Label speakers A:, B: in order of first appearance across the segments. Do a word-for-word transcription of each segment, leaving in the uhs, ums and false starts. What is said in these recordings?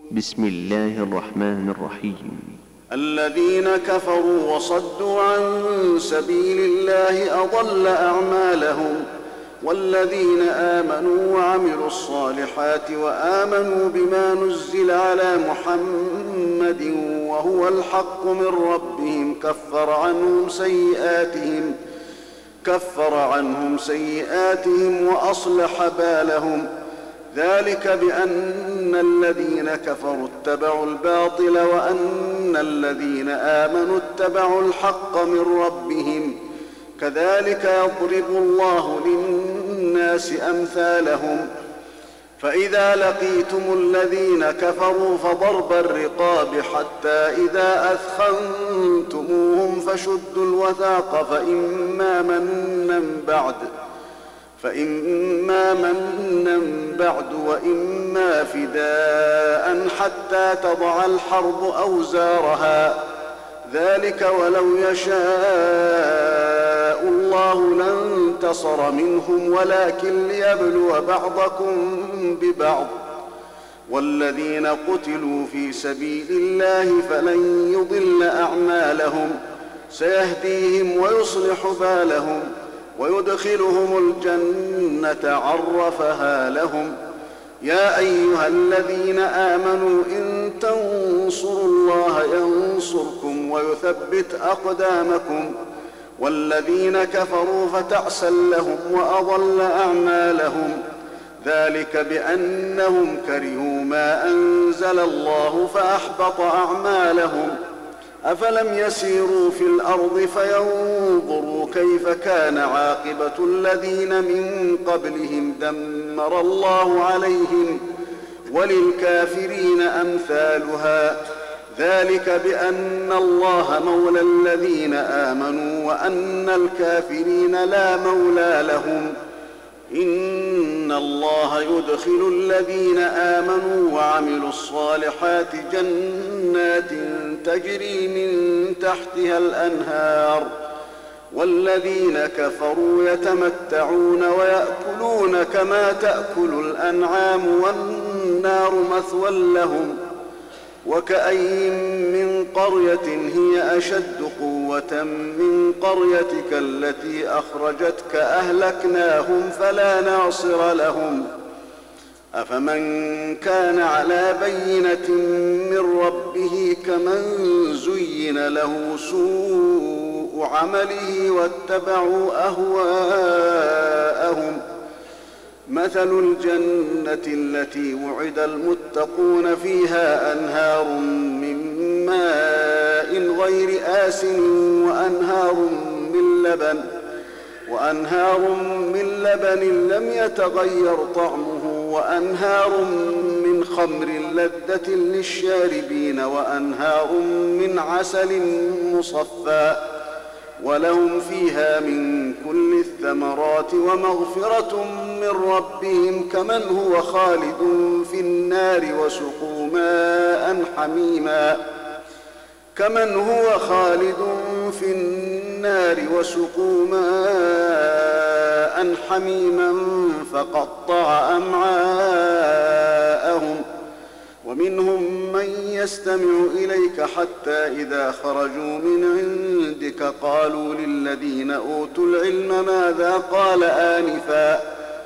A: بسم الله الرحمن الرحيم.
B: الذين كفروا وصدوا عن سبيل الله أضل أعمالهم، والذين آمنوا وعملوا الصالحات وآمنوا بما نزل على محمد وهو الحق من ربهم كفر عنهم سيئاتهم كفر عنهم سيئاتهم وأصلح بالهم. ذلك بأن الذين كفروا اتبعوا الباطل وأن الذين آمنوا اتبعوا الحق من ربهم. كذلك يضرب الله للناس أمثالهم. فإذا لقيتم الذين كفروا فضرب الرقاب حتى إذا أثخنتموهم فشدوا الوثاق فإما منا بعد فإما منا بعد وإما فداء حتى تضع الحرب أوزارها. ذلك ولو يشاء الله لانتصر منهم ولكن ليبلو بعضكم ببعض. والذين قتلوا في سبيل الله فلن يضل أعمالهم، سيهديهم ويصلح بالهم ويدخلهم الجنة عرفها لهم. يا أيها الذين آمنوا إن تنصروا الله ينصركم ويثبت أقدامكم. والذين كفروا فتعسا لهم وأضل أعمالهم. ذلك بأنهم كرهوا ما أنزل الله فأحبط أعمالهم. أفلم يسيروا في الأرض فينظروا كيف كان عاقبة الذين من قبلهم دمر الله عليهم وللكافرين أمثالها. ذلك بأن الله مولى الذين آمنوا وأن الكافرين لا مولى لهم. إن الله يدخل الذين آمنوا وعملوا الصالحات جنات تجري من تحتها الأنهار، والذين كفروا يتمتعون ويأكلون كما تأكل الأنعام والنار مثوى لهم. وكأين من قرية هي أشد قوة من قريتك التي أخرجتك أهلكناهم فلا ناصر لهم. أفمن كان على بينة من ربه كمن زين له سوء عمله واتبعوا أهواءهم. مثل الجنة التي وعد المتقون فيها أنهار من ماء غير آسن وأنهار من لبن وأنهار من لبن لم يتغير طعمه وأنهار من خمر لذة للشاربين وأنهار من عسل مصفى ولهم فيها من كل الثمرات ومغفرة من ربهم كمن هو خالد في النار وسقوا ماء حميما كمن هو خالد في النار وسقوا ماء حميما فقطع أمعاءهم. ومنهم من يستمع إليك حتى إذا خرجوا من عندك قالوا للذين أوتوا العلم ماذا قال آنفا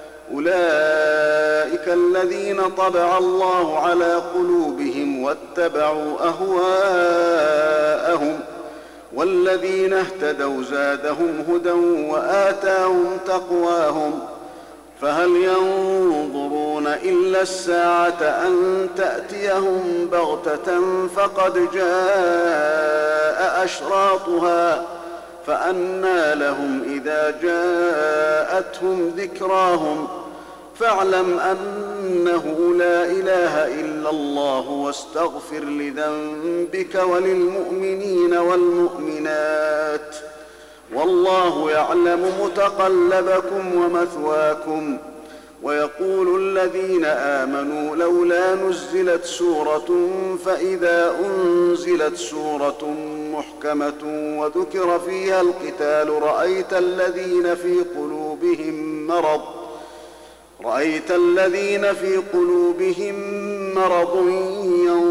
B: أولئك الذين طبع الله على قلوبهم واتبعوا أهواءهم. والذين اهتدوا زادهم هدى وآتاهم تقواهم. فهل ينظرون إلا الساعة أن تأتيهم بغتة فقد جاء أشراطها فأنى لهم إذا جاءتهم ذكراهم. فاعلم أنه لا إله إلا الله واستغفر لذنبك وللمؤمنين والمؤمنات والله يعلم متقلبكم ومثواكم. ويقول الذين آمنوا لولا نزلت سورة فإذا أنزلت سورة محكمة وذكر فيها القتال رأيت الذين في قلوبهم مرض رأيت الذين في قلوبهم مرض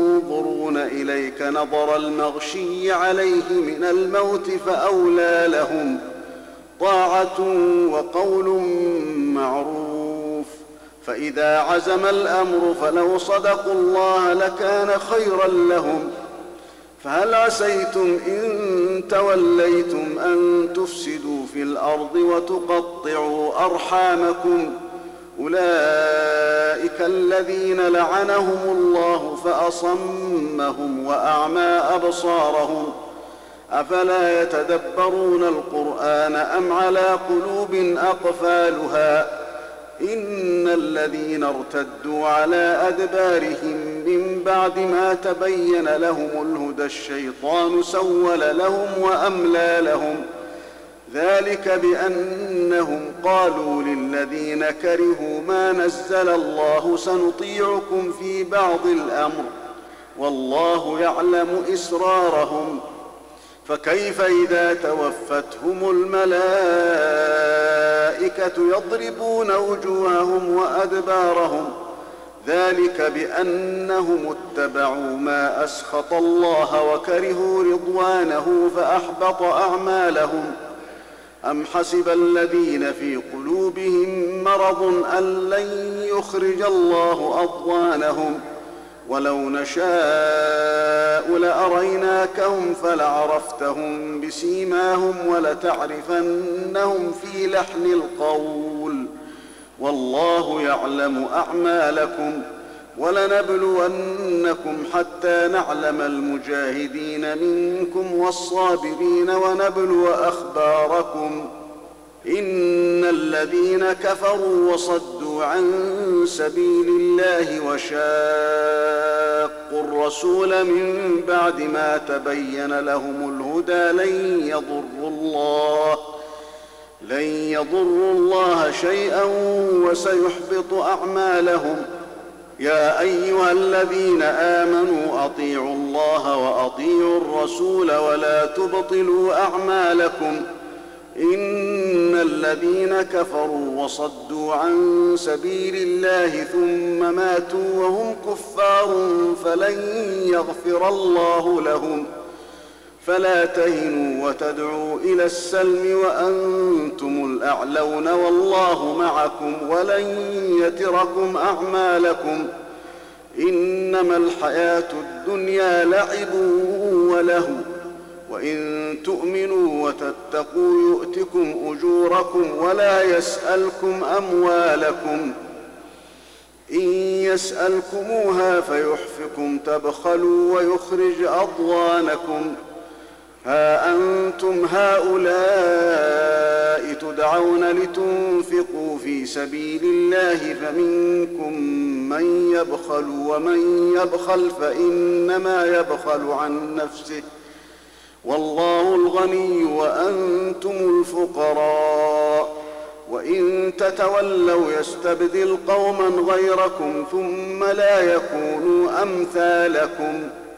B: إليك نظر المغشي عليه من الموت فأولى لهم طاعة وقول معروف. فإذا عزم الأمر فلو صدقوا الله لكان خيرا لهم. فهل عسيتم إن توليتم أن تفسدوا في الأرض وتقطعوا أرحامكم؟ أولئك الذين لعنهم الله فأصمهم وأعمى أبصارهم. أفلا يتدبرون القرآن أم على قلوب أقفالها؟ إن الذين ارتدوا على أدبارهم من بعد ما تبين لهم الهدى الشيطان سول لهم وأملى لهم. ذلك بأنهم قالوا للذين كرهوا ما نزل الله سنطيعكم في بعض الأمر والله يعلم إسرارهم. فكيف إذا توفتهم الملائكة يضربون وجوههم وأدبارهم؟ ذلك بأنهم اتبعوا ما أسخط الله وكرهوا رضوانه فأحبط أعمالهم. أم حسب الذين في قلوبهم مرض أن لن يخرج الله أضغانهم؟ ولو نشاء لأريناكهم فلعرفتهم بسيماهم ولتعرفنهم في لحن القول والله يعلم أعمالكم. ولنبلونكم حتى نعلم المجاهدين منكم والصابرين ونبلو أخباركم. إن الذين كفروا وصدوا عن سبيل الله وشاقوا الرسول من بعد ما تبين لهم الهدى لن يضروا الله لن يضروا الله شيئا وسيحبط أعمالهم. يا أيها الذين آمنوا أطيعوا الله وأطيعوا الرسول ولا تبطلوا أعمالكم. إن الذين كفروا وصدوا عن سبيل الله ثم ماتوا وهم كفار فلن يغفر الله لهم. فلا تهنوا وتدعوا إلى السلم وأنتم الأعلون والله معكم ولن يتركم أعمالكم. إنما الحياة الدنيا لعب ولهو وإن تؤمنوا وتتقوا يؤتكم أجوركم ولا يسألكم أموالكم. إن يسألكموها فيحفكم تبخلوا ويخرج أضغانكم. ها أنتم هؤلاء تدعون لتنفقوا في سبيل الله فمنكم من يبخل ومن يبخل فإنما يبخل عن نفسه والله الغني وأنتم الفقراء. وإن تتولوا يستبدل قوما غيركم ثم لا يكونوا أمثالكم.